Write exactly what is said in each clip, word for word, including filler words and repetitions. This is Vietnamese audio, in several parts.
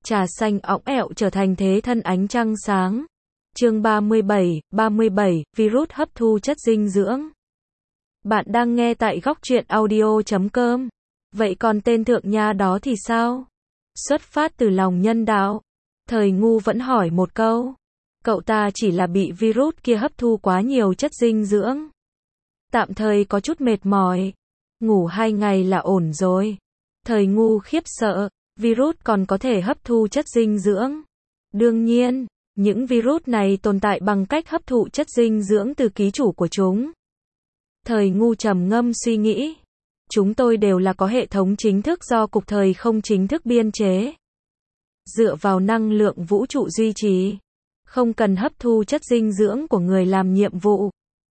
Trà xanh óng ẹo trở thành thế thân ánh trăng sáng. Chương ba mươi bảy, ba mươi bảy, virus hấp thu chất dinh dưỡng. Bạn đang nghe tại góc truyện audio chấm com. Vậy còn tên thượng nha đó thì sao? Xuất phát từ lòng nhân đạo, Thời Ngu vẫn hỏi một câu. Cậu ta chỉ là bị virus kia hấp thu quá nhiều chất dinh dưỡng. Tạm thời có chút mệt mỏi. Ngủ hai ngày là ổn rồi. Thời Ngu khiếp sợ, virus còn có thể hấp thu chất dinh dưỡng. Đương nhiên, những virus này tồn tại bằng cách hấp thụ chất dinh dưỡng từ ký chủ của chúng. Thời Ngu trầm ngâm suy nghĩ. Chúng tôi đều là có hệ thống chính thức do Cục Thời Không chính thức biên chế. Dựa vào năng lượng vũ trụ duy trì. Không cần hấp thu chất dinh dưỡng của người làm nhiệm vụ.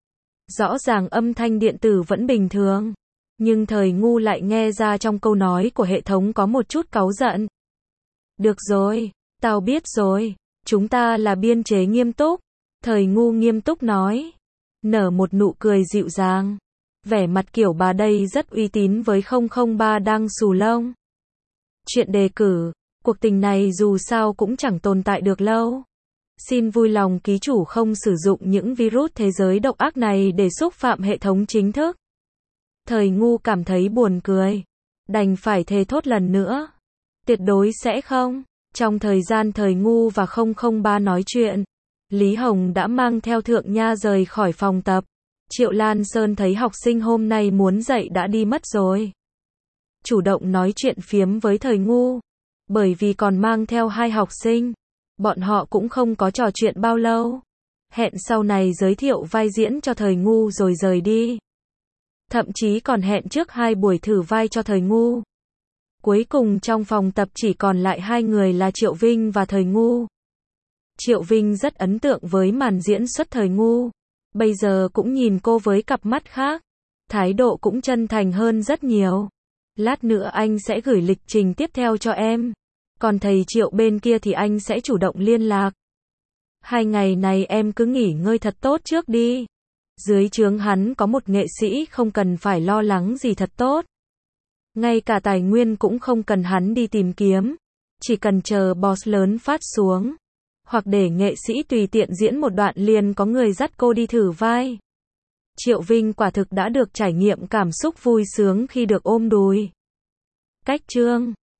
Rõ ràng âm thanh điện tử vẫn bình thường. Nhưng Thời Ngu lại nghe ra trong câu nói của hệ thống có một chút cáu giận. Được rồi, tao biết rồi. Chúng ta là biên chế nghiêm túc. Thời Ngu nghiêm túc nói. Nở một nụ cười dịu dàng. Vẻ mặt kiểu bà đây rất uy tín với không không ba đang xù lông. Chuyện đề cử, cuộc tình này dù sao cũng chẳng tồn tại được lâu. Xin vui lòng ký chủ không sử dụng những virus thế giới độc ác này để xúc phạm hệ thống chính thức. Thời Ngu cảm thấy buồn cười. Đành phải thề thốt lần nữa. Tuyệt đối sẽ không. Trong thời gian Thời Ngu và không không ba nói chuyện, Lý Hồng đã mang theo thượng nha rời khỏi phòng tập. Triệu Lan Sơn thấy học sinh hôm nay muốn dậy đã đi mất rồi. Chủ động nói chuyện phiếm với Thời Ngu. Bởi vì còn mang theo hai học sinh, bọn họ cũng không có trò chuyện bao lâu. Hẹn sau này giới thiệu vai diễn cho Thời Ngu rồi rời đi. Thậm chí còn hẹn trước hai buổi thử vai cho Thời Ngu. Cuối cùng trong phòng tập chỉ còn lại hai người là Triệu Vinh và Thời Ngu. Triệu Vinh rất ấn tượng với màn diễn xuất Thời Ngu. Bây giờ cũng nhìn cô với cặp mắt khác. Thái độ cũng chân thành hơn rất nhiều. Lát nữa anh sẽ gửi lịch trình tiếp theo cho em. Còn thầy Triệu bên kia thì anh sẽ chủ động liên lạc. Hai ngày này em cứ nghỉ ngơi thật tốt trước đi. Dưới trướng hắn có một nghệ sĩ không cần phải lo lắng gì thật tốt. Ngay cả tài nguyên cũng không cần hắn đi tìm kiếm. Chỉ cần chờ boss lớn phát xuống. Hoặc để nghệ sĩ tùy tiện diễn một đoạn liền có người dắt cô đi thử vai. Triệu Vinh quả thực đã được trải nghiệm cảm xúc vui sướng khi được ôm đùi. Cách chương